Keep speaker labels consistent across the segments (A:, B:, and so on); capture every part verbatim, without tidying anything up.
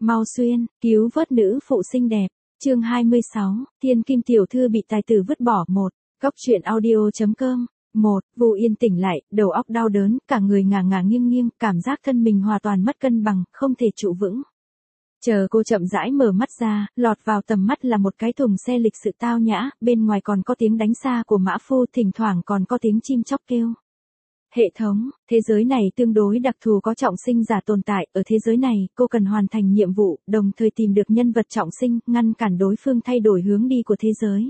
A: Mau xuyên, cứu vớt nữ phụ xinh đẹp. Chương hai mươi sáu, Thiên Kim tiểu thư bị tài tử vứt bỏ. Một. Góc truyện audio.com. Một. Vu Yên tỉnh lại, đầu óc đau đớn, cả người ngả ngả nghiêng nghiêng, cảm giác thân mình hoàn toàn mất cân bằng, không thể trụ vững. Chờ cô chậm rãi mở mắt ra, lọt vào tầm mắt là một cái thùng xe lịch sự tao nhã, bên ngoài còn có tiếng đánh xa của mã phu, thỉnh thoảng còn có tiếng chim chóc kêu. Hệ thống, thế giới này tương đối đặc thù, có trọng sinh giả tồn tại, ở thế giới này, cô cần hoàn thành nhiệm vụ, đồng thời tìm được nhân vật trọng sinh, ngăn cản đối phương thay đổi hướng đi của thế giới.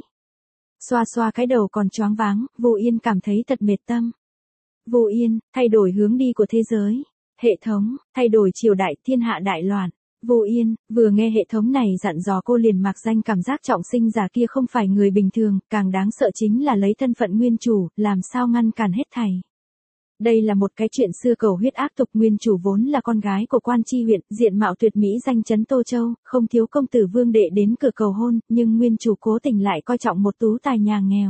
A: Xoa xoa cái đầu còn choáng váng, Vu Yên cảm thấy thật mệt tâm. Vu Yên, thay đổi hướng đi của thế giới. Hệ thống, thay đổi triều đại, thiên hạ đại loạn. Vu Yên, vừa nghe hệ thống này dặn dò cô liền mạc danh cảm giác trọng sinh giả kia không phải người bình thường, càng đáng sợ chính là lấy thân phận nguyên chủ, làm sao ngăn cản hết thảy. Đây là một cái chuyện xưa cầu huyết ác tục, nguyên chủ vốn là con gái của quan tri huyện, diện mạo tuyệt mỹ danh chấn Tô Châu, không thiếu công tử vương đệ đến cửa cầu hôn, nhưng nguyên chủ cố tình lại coi trọng một tú tài nhà nghèo.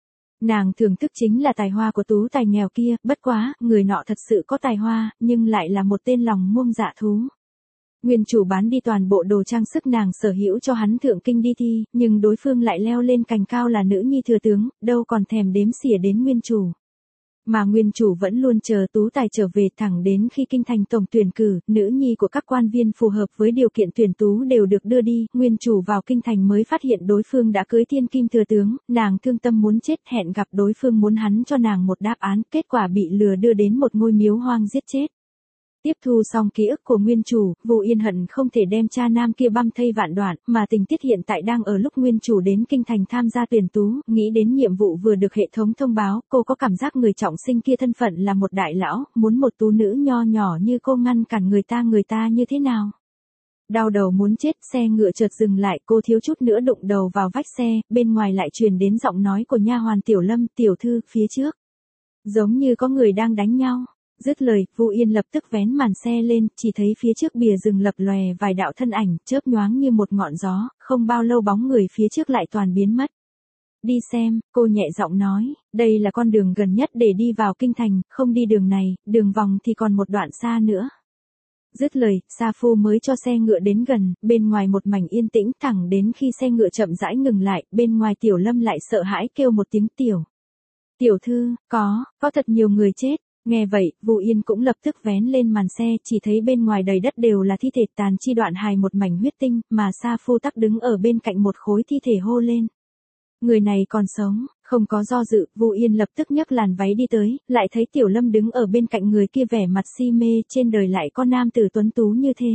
A: Nàng thưởng thức chính là tài hoa của tú tài nghèo kia, bất quá, người nọ thật sự có tài hoa, nhưng lại là một tên lòng muông dạ thú. Nguyên chủ bán đi toàn bộ đồ trang sức nàng sở hữu cho hắn thượng kinh đi thi, nhưng đối phương lại leo lên cành cao là nữ nhi thừa tướng, đâu còn thèm đếm xỉa đến nguyên chủ. Mà nguyên chủ vẫn luôn chờ tú tài trở về, thẳng đến khi kinh thành tổng tuyển cử, nữ nhi của các quan viên phù hợp với điều kiện tuyển tú đều được đưa đi, nguyên chủ vào kinh thành mới phát hiện đối phương đã cưới thiên kim thừa tướng, nàng thương tâm muốn chết, hẹn gặp đối phương muốn hắn cho nàng một đáp án, kết quả bị lừa đưa đến một ngôi miếu hoang giết chết. Tiếp thu xong ký ức của nguyên chủ, Vu Yên hận không thể đem cha nam kia băm thây vạn đoạn, mà tình tiết hiện tại đang ở lúc nguyên chủ đến kinh thành tham gia tuyển tú, nghĩ đến nhiệm vụ vừa được hệ thống thông báo, cô có cảm giác người trọng sinh kia thân phận là một đại lão, muốn một tú nữ nho nhỏ như cô ngăn cản người ta người ta như thế nào. Đau đầu muốn chết, xe ngựa chợt dừng lại, cô thiếu chút nữa đụng đầu vào vách xe, bên ngoài lại truyền đến giọng nói của nha hoàn Tiểu Lâm, tiểu thư, phía trước. Giống như có người đang đánh nhau. Dứt lời, Vu Yên lập tức vén màn xe lên, chỉ thấy phía trước bìa rừng lập lòe vài đạo thân ảnh, chớp nhoáng như một ngọn gió, không bao lâu bóng người phía trước lại toàn biến mất. Đi xem, cô nhẹ giọng nói, đây là con đường gần nhất để đi vào kinh thành, không đi đường này, đường vòng thì còn một đoạn xa nữa. Dứt lời, Sa Phu mới cho xe ngựa đến gần, bên ngoài một mảnh yên tĩnh, thẳng đến khi xe ngựa chậm rãi ngừng lại, bên ngoài Tiểu Lâm lại sợ hãi kêu một tiếng tiểu. Tiểu thư, có, có thật nhiều người chết. Nghe vậy, Vu Yên cũng lập tức vén lên màn xe, chỉ thấy bên ngoài đầy đất đều là thi thể, tàn chi đoạn hài một mảnh huyết tinh, mà Sa Phu tắc đứng ở bên cạnh một khối thi thể hô lên. Người này còn sống, không có do dự, Vu Yên lập tức nhấc làn váy đi tới, lại thấy Tiểu Lâm đứng ở bên cạnh người kia vẻ mặt si mê, trên đời lại có nam tử tuấn tú như thế.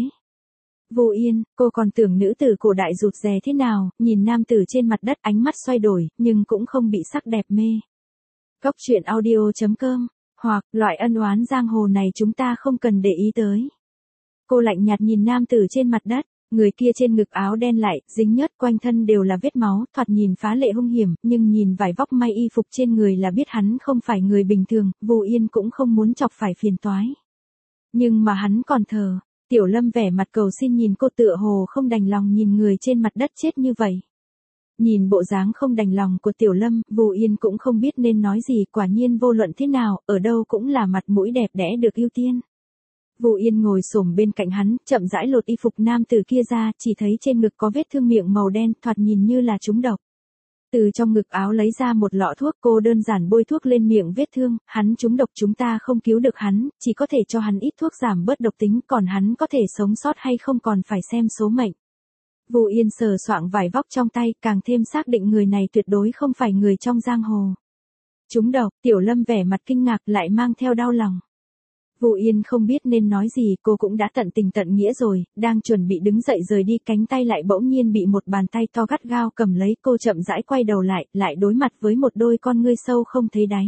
A: Vu Yên, cô còn tưởng nữ tử cổ đại rụt rè thế nào, nhìn nam tử trên mặt đất ánh mắt xoay đổi, nhưng cũng không bị sắc đẹp mê. Góc truyện audio.com. Hoặc, loại ân oán giang hồ này chúng ta không cần để ý tới. Cô lạnh nhạt nhìn nam tử trên mặt đất, người kia trên ngực áo đen lại, dính nhớt, quanh thân đều là vết máu, thoạt nhìn phá lệ hung hiểm, nhưng nhìn vải vóc may y phục trên người là biết hắn không phải người bình thường, Vu Yên cũng không muốn chọc phải phiền toái. Nhưng mà hắn còn thờ, Tiểu Lâm vẻ mặt cầu xin nhìn cô, tựa hồ không đành lòng nhìn người trên mặt đất chết như vậy. Nhìn bộ dáng không đành lòng của Tiểu Lâm, Vu Yên cũng không biết nên nói gì, quả nhiên vô luận thế nào, ở đâu cũng là mặt mũi đẹp đẽ được ưu tiên. Vu Yên ngồi xổm bên cạnh hắn, chậm rãi lột y phục nam tử kia ra, chỉ thấy trên ngực có vết thương miệng màu đen, thoạt nhìn như là trúng độc. Từ trong ngực áo lấy ra một lọ thuốc, cô đơn giản bôi thuốc lên miệng vết thương, hắn trúng độc chúng ta không cứu được hắn, chỉ có thể cho hắn ít thuốc giảm bớt độc tính, còn hắn có thể sống sót hay không còn phải xem số mệnh. Vu Yên sờ soạng vải vóc trong tay, càng thêm xác định người này tuyệt đối không phải người trong giang hồ. Trúng độc, Tiểu Lâm vẻ mặt kinh ngạc lại mang theo đau lòng. Vu Yên không biết nên nói gì, cô cũng đã tận tình tận nghĩa rồi, đang chuẩn bị đứng dậy rời đi, cánh tay lại bỗng nhiên bị một bàn tay to gắt gao cầm lấy, cô chậm rãi quay đầu lại, lại đối mặt với một đôi con ngươi sâu không thấy đáy.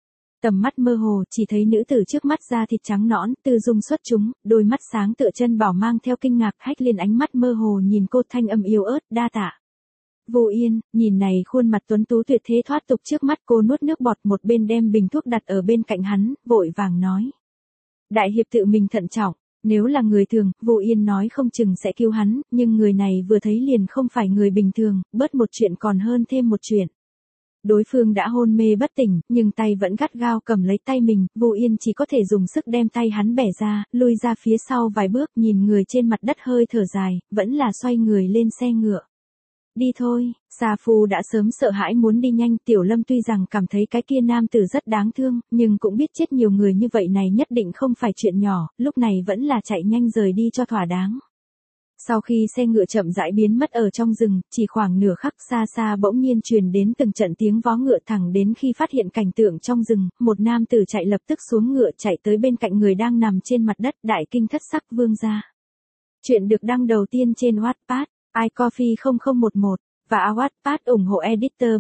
A: Tầm mắt mơ hồ, chỉ thấy nữ tử trước mắt da thịt trắng nõn, tư dung xuất chúng, đôi mắt sáng tựa chân bảo mang theo kinh ngạc, hách lên ánh mắt mơ hồ nhìn cô, thanh âm yếu ớt, đa tạ. Vu Yên, nhìn này khuôn mặt tuấn tú tuyệt thế thoát tục trước mắt, cô nuốt nước bọt, một bên đem bình thuốc đặt ở bên cạnh hắn, vội vàng nói. Đại hiệp tự mình thận trọng, nếu là người thường, Vu Yên nói không chừng sẽ cứu hắn, nhưng người này vừa thấy liền không phải người bình thường, bớt một chuyện còn hơn thêm một chuyện. Đối phương đã hôn mê bất tỉnh, nhưng tay vẫn gắt gao cầm lấy tay mình, Vu Yên chỉ có thể dùng sức đem tay hắn bẻ ra, lui ra phía sau vài bước, nhìn người trên mặt đất hơi thở dài, vẫn là xoay người lên xe ngựa. Đi thôi, Sa Phu đã sớm sợ hãi muốn đi nhanh, Tiểu Lâm tuy rằng cảm thấy cái kia nam tử rất đáng thương, nhưng cũng biết chết nhiều người như vậy này nhất định không phải chuyện nhỏ, lúc này vẫn là chạy nhanh rời đi cho thỏa đáng. Sau khi xe ngựa chậm rãi biến mất ở trong rừng, chỉ khoảng nửa khắc xa xa bỗng nhiên truyền đến từng trận tiếng vó ngựa thẳng đến khi phát hiện cảnh tượng trong rừng, một nam tử chạy lập tức xuống ngựa chạy tới bên cạnh người đang nằm trên mặt đất, đại kinh thất sắc vương gia. Chuyện được đăng đầu tiên trên Wattpad, iCoffee không không một một, và Wattpad ủng hộ editor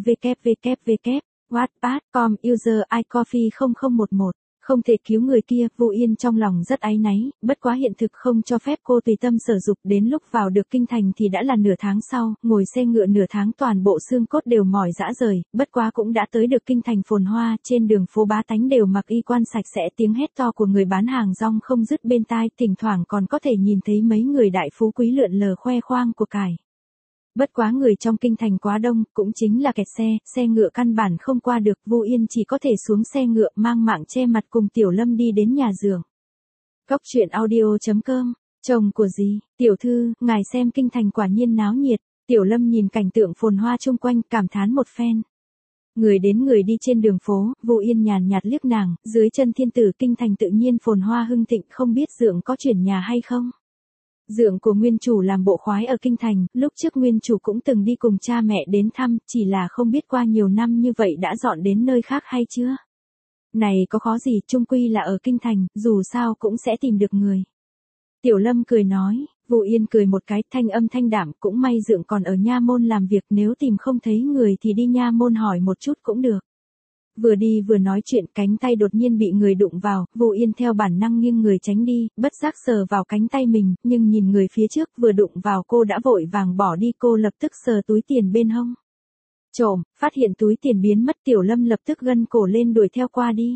A: www. Wattpad chấm com user iCoffee không không một một. Không thể cứu người kia, Vu Yên trong lòng rất áy náy, bất quá hiện thực không cho phép cô tùy tâm sở dục, đến lúc vào được kinh thành thì đã là nửa tháng sau, ngồi xe ngựa nửa tháng toàn bộ xương cốt đều mỏi rã rời, bất quá cũng đã tới được kinh thành phồn hoa, trên đường phố bá tánh đều mặc y quan sạch sẽ, tiếng hét to của người bán hàng rong không dứt bên tai, thỉnh thoảng còn có thể nhìn thấy mấy người đại phú quý lượn lờ khoe khoang của cải. Bất quá người trong kinh thành quá đông, cũng chính là kẹt xe, xe ngựa căn bản không qua được, Vu Yên chỉ có thể xuống xe ngựa mang mạng che mặt cùng Tiểu Lâm đi đến nhà giường. Góc truyện audio chấm com, chồng của dì, tiểu thư, ngài xem kinh thành quả nhiên náo nhiệt, Tiểu Lâm nhìn cảnh tượng phồn hoa chung quanh, cảm thán một phen. Người đến người đi trên đường phố, Vu Yên nhàn nhạt liếc nàng, dưới chân thiên tử kinh thành tự nhiên phồn hoa hưng thịnh, không biết dượng có chuyển nhà hay không? Dượng của nguyên chủ làm bộ khoái ở kinh thành, lúc trước nguyên chủ cũng từng đi cùng cha mẹ đến thăm, chỉ là không biết qua nhiều năm như vậy đã dọn đến nơi khác hay chưa. Này có khó gì, chung quy là ở kinh thành, dù sao cũng sẽ tìm được người. Tiểu Lâm cười nói, Vu Yên cười một cái, thanh âm thanh đạm, cũng may dượng còn ở nha môn làm việc, nếu tìm không thấy người thì đi nha môn hỏi một chút cũng được. Vừa đi vừa nói chuyện, cánh tay đột nhiên bị người đụng vào, Vu Yên theo bản năng nghiêng người tránh đi, bất giác sờ vào cánh tay mình, nhưng nhìn người phía trước vừa đụng vào cô đã vội vàng bỏ đi, cô lập tức sờ túi tiền bên hông. Trộm, phát hiện túi tiền biến mất, Tiểu Lâm lập tức gân cổ lên đuổi theo qua đi.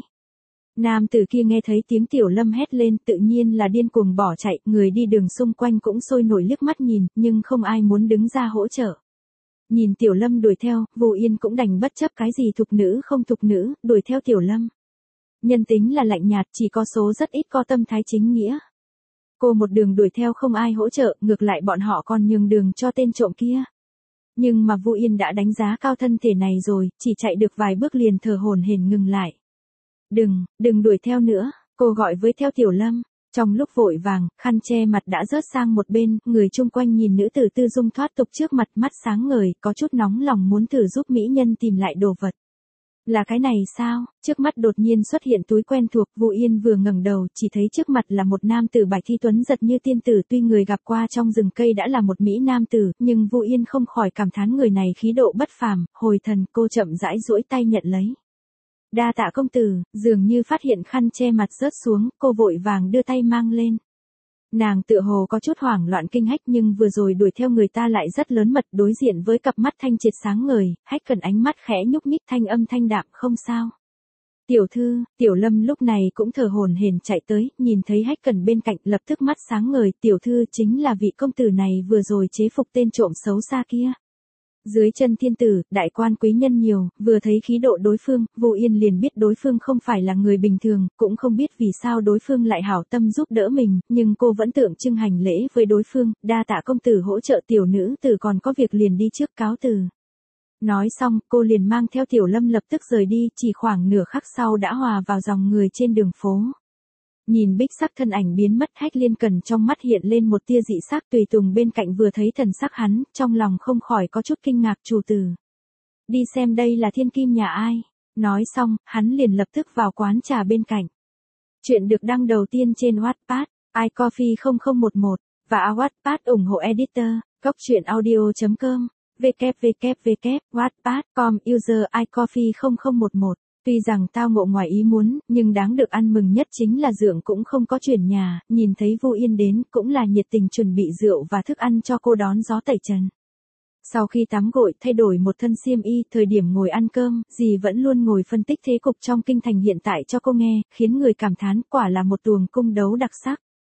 A: Nam tử kia nghe thấy tiếng Tiểu Lâm hét lên, tự nhiên là điên cuồng bỏ chạy, người đi đường xung quanh cũng sôi nổi liếc mắt nhìn, nhưng không ai muốn đứng ra hỗ trợ. Nhìn Tiểu Lâm đuổi theo, Vu Yên cũng đành bất chấp cái gì thục nữ không thục nữ, đuổi theo Tiểu Lâm. Nhân tính là lạnh nhạt, chỉ có số rất ít có tâm thái chính nghĩa. Cô một đường đuổi theo không ai hỗ trợ, ngược lại bọn họ còn nhường đường cho tên trộm kia. Nhưng mà Vu Yên đã đánh giá cao thân thể này rồi, chỉ chạy được vài bước liền thở hổn hển ngừng lại. Đừng, đừng đuổi theo nữa, cô gọi với theo Tiểu Lâm. Trong lúc vội vàng, khăn che mặt đã rớt sang một bên, người chung quanh nhìn nữ tử tư dung thoát tục trước mặt, mắt sáng ngời, có chút nóng lòng muốn thử giúp mỹ nhân tìm lại đồ vật. Là cái này sao? Trước mắt đột nhiên xuất hiện túi quen thuộc, Vu Yên vừa ngẩng đầu, chỉ thấy trước mặt là một nam tử bạch thi tuấn giật như tiên tử, tuy người gặp qua trong rừng cây đã là một mỹ nam tử, nhưng Vu Yên không khỏi cảm thán người này khí độ bất phàm, hồi thần, cô chậm rãi duỗi tay nhận lấy. Đa tạ công tử, dường như phát hiện khăn che mặt rớt xuống, cô vội vàng đưa tay mang lên. Nàng tựa hồ có chút hoảng loạn kinh hách, nhưng vừa rồi đuổi theo người ta lại rất lớn mật, đối diện với cặp mắt thanh triệt sáng ngời, hách cần ánh mắt khẽ nhúc nhích, thanh âm thanh đạm, không sao. Tiểu thư, Tiểu Lâm lúc này cũng thở hổn hển chạy tới, nhìn thấy hách cần bên cạnh, lập tức mắt sáng ngời, tiểu thư chính là vị công tử này vừa rồi chế phục tên trộm xấu xa kia. Dưới chân thiên tử, đại quan quý nhân nhiều, vừa thấy khí độ đối phương, Vu Yên liền biết đối phương không phải là người bình thường, cũng không biết vì sao đối phương lại hảo tâm giúp đỡ mình, nhưng cô vẫn tượng trưng hành lễ với đối phương, đa tạ công tử hỗ trợ, tiểu nữ tử còn có việc liền đi trước, cáo từ. Nói xong, cô liền mang theo Tiểu Lâm lập tức rời đi, chỉ khoảng nửa khắc sau đã hòa vào dòng người trên đường phố. Nhìn bích sắc thân ảnh biến mất, Hách Liên Cần trong mắt hiện lên một tia dị sắc, tùy tùng bên cạnh vừa thấy thần sắc hắn, trong lòng không khỏi có chút kinh ngạc, chủ tử. Đi xem đây là thiên kim nhà ai. Nói xong, hắn liền lập tức vào quán trà bên cạnh. Chuyện được đăng đầu tiên trên Wattpad, iCoffee không không một một, và Wattpad ủng hộ editor, góc truyện audio chấm com, www. Wattpad chấm com user iCoffee không không một một. Tuy rằng tao ngộ ngoài ý muốn, nhưng đáng được ăn mừng nhất chính là dượng cũng không có chuyển nhà, nhìn thấy Vu Yên đến, cũng là nhiệt tình chuẩn bị rượu và thức ăn cho cô đón gió tẩy trần. Sau khi tắm gội, thay đổi một thân xiêm y, thời điểm ngồi ăn cơm, dì vẫn luôn ngồi phân tích thế cục trong kinh thành hiện tại cho cô nghe, khiến người cảm thán quả là một tuồng cung đấu đặc sắc.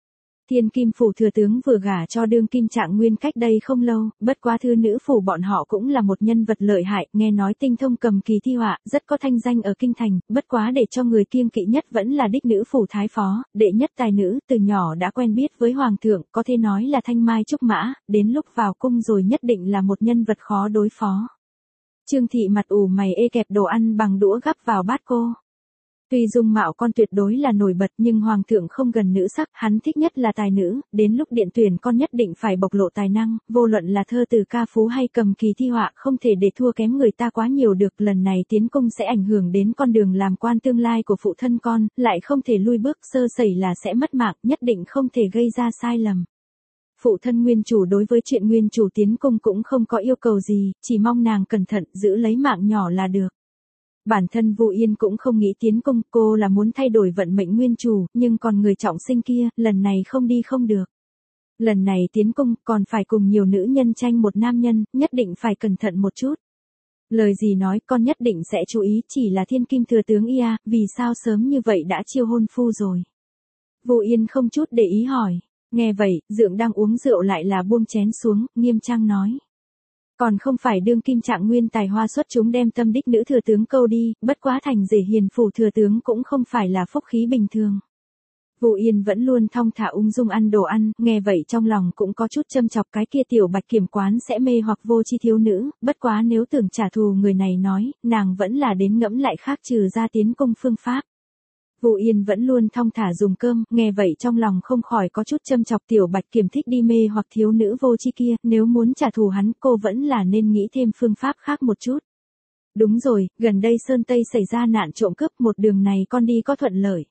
A: Thiên Kim phủ thừa tướng vừa gả cho đương kim Trạng Nguyên cách đây không lâu, bất quá thư nữ phủ bọn họ cũng là một nhân vật lợi hại, nghe nói tinh thông cầm kỳ thi họa, rất có thanh danh ở kinh thành, bất quá để cho người kiêng kỵ nhất vẫn là đích nữ phủ thái phó, đệ nhất tài nữ, từ nhỏ đã quen biết với hoàng thượng, có thể nói là thanh mai trúc mã, đến lúc vào cung rồi nhất định là một nhân vật khó đối phó. Trương thị mặt ủ mày ê kẹp đồ ăn bằng đũa gắp vào bát cô. Tuy dung mạo con tuyệt đối là nổi bật nhưng hoàng thượng không gần nữ sắc, hắn thích nhất là tài nữ, đến lúc điện tuyển con nhất định phải bộc lộ tài năng, vô luận là thơ từ ca phú hay cầm kỳ thi họa không thể để thua kém người ta quá nhiều được, lần này tiến cung sẽ ảnh hưởng đến con đường làm quan tương lai của phụ thân con, lại không thể lui bước, sơ sẩy là sẽ mất mạng, nhất định không thể gây ra sai lầm. Phụ thân nguyên chủ đối với chuyện nguyên chủ tiến cung cũng không có yêu cầu gì, chỉ mong nàng cẩn thận giữ lấy mạng nhỏ là được. Bản thân Vu Yên cũng không nghĩ tiến cung, cô là muốn thay đổi vận mệnh nguyên chủ, nhưng còn người trọng sinh kia, lần này không đi không được. Lần này tiến cung, còn phải cùng nhiều nữ nhân tranh một nam nhân, nhất định phải cẩn thận một chút. Lời gì nói, con nhất định sẽ chú ý, chỉ là thiên kim thừa tướng ia, vì sao sớm như vậy đã chiêu hôn phu rồi. Vu Yên không chút để ý hỏi, nghe vậy, Dượng đang uống rượu lại là buông chén xuống, nghiêm trang nói. Còn không phải đương kim Trạng Nguyên tài hoa xuất chúng đem tâm đích nữ thừa tướng câu đi, bất quá thành rể hiền phủ thừa tướng cũng không phải là phúc khí bình thường. Vu Yên vẫn luôn thong thả ung dung ăn đồ ăn, nghe vậy trong lòng cũng có chút châm chọc cái kia tiểu bạch kiểm quán sẽ mê hoặc vô chi thiếu nữ, bất quá nếu tưởng trả thù người này nói, nàng vẫn là đến ngẫm lại khác trừ ra tiến cung phương pháp. Vu Yên vẫn luôn thong thả dùng cơm, nghe vậy trong lòng không khỏi có chút châm chọc tiểu bạch kiểm thích đi mê hoặc thiếu nữ vô chi kia, nếu muốn trả thù hắn cô vẫn là nên nghĩ thêm phương pháp khác một chút. Đúng rồi, gần đây Sơn Tây xảy ra nạn trộm cướp, một đường này con đi có thuận lợi.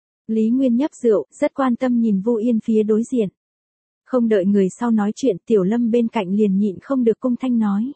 A: Lý Nguyên nhấp rượu, rất quan tâm nhìn Vu Yên phía đối diện. Không đợi người sau nói chuyện, Tiểu Lâm bên cạnh liền nhịn không được cung thanh nói.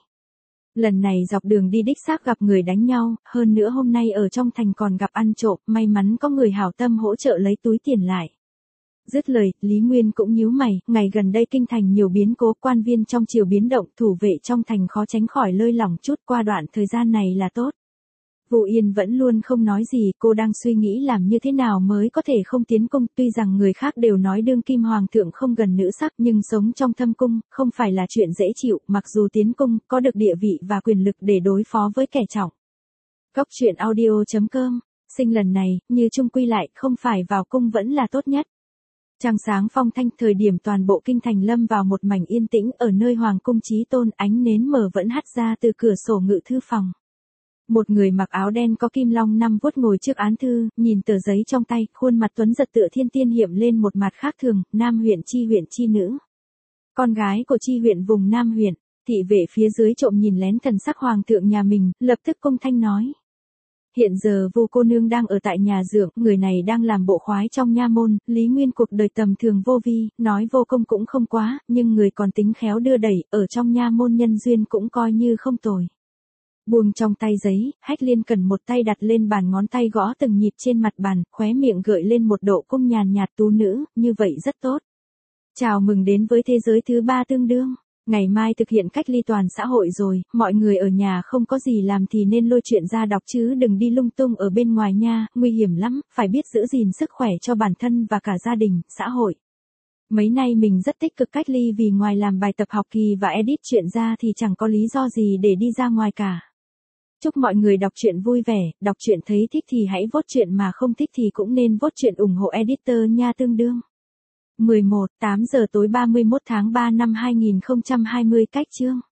A: Lần này dọc đường đi đích xác gặp người đánh nhau, hơn nữa hôm nay ở trong thành còn gặp ăn trộm, may mắn có người hảo tâm hỗ trợ lấy túi tiền lại. Dứt lời, Lý Nguyên cũng nhíu mày, ngày gần đây kinh thành nhiều biến cố, quan viên trong triều biến động, thủ vệ trong thành khó tránh khỏi lơi lỏng chút, qua đoạn thời gian này là tốt. Vu Yên vẫn luôn không nói gì, cô đang suy nghĩ làm như thế nào mới có thể không tiến cung, tuy rằng người khác đều nói đương kim hoàng thượng không gần nữ sắc nhưng sống trong thâm cung, không phải là chuyện dễ chịu, mặc dù tiến cung, có được địa vị và quyền lực để đối phó với kẻ trọng. Góc truyện audio chấm com, sinh lần này, như chung quy lại, không phải vào cung vẫn là tốt nhất. Trăng sáng phong thanh, thời điểm toàn bộ kinh thành lâm vào một mảnh yên tĩnh, ở nơi hoàng cung Chí Tôn, ánh nến mờ vẫn hắt ra từ cửa sổ ngự thư phòng. Một người mặc áo đen có kim long năm vuốt ngồi trước án thư, nhìn tờ giấy trong tay, khuôn mặt tuấn giật tựa thiên tiên hiện lên một mặt khác thường, Nam huyện Chi huyện chi nữ. Con gái của Chi huyện vùng Nam huyện, thị vệ phía dưới trộm nhìn lén thần sắc hoàng thượng nhà mình, lập tức cung thanh nói. Hiện giờ Vu cô nương đang ở tại nhà Dượng, người này đang làm bộ khoái trong nha môn, Lý Nguyên cuộc đời tầm thường vô vi, nói vô công cũng không quá, nhưng người còn tính khéo đưa đẩy, ở trong nha môn nhân duyên cũng coi như không tồi. Buông trong tay giấy, Hách Liên cần một tay đặt lên bàn, ngón tay gõ từng nhịp trên mặt bàn, khóe miệng gợi lên một độ cung nhàn nhạt tú nữ, như vậy rất tốt. Chào mừng đến với thế giới thứ ba tương đương. Ngày mai thực hiện cách ly toàn xã hội rồi, mọi người ở nhà không có gì làm thì nên lôi chuyện ra đọc chứ đừng đi lung tung ở bên ngoài nha, nguy hiểm lắm, phải biết giữ gìn sức khỏe cho bản thân và cả gia đình, xã hội. Mấy nay mình rất tích cực cách ly vì ngoài làm bài tập học kỳ và edit chuyện ra thì chẳng có lý do gì để đi ra ngoài cả. Chúc mọi người đọc truyện vui vẻ, đọc truyện thấy thích thì hãy vote truyện mà không thích thì cũng nên vote truyện ủng hộ editor nha tương đương. mười một, tám giờ tối ba mươi mốt tháng ba năm hai nghìn không trăm hai mươi cách chương.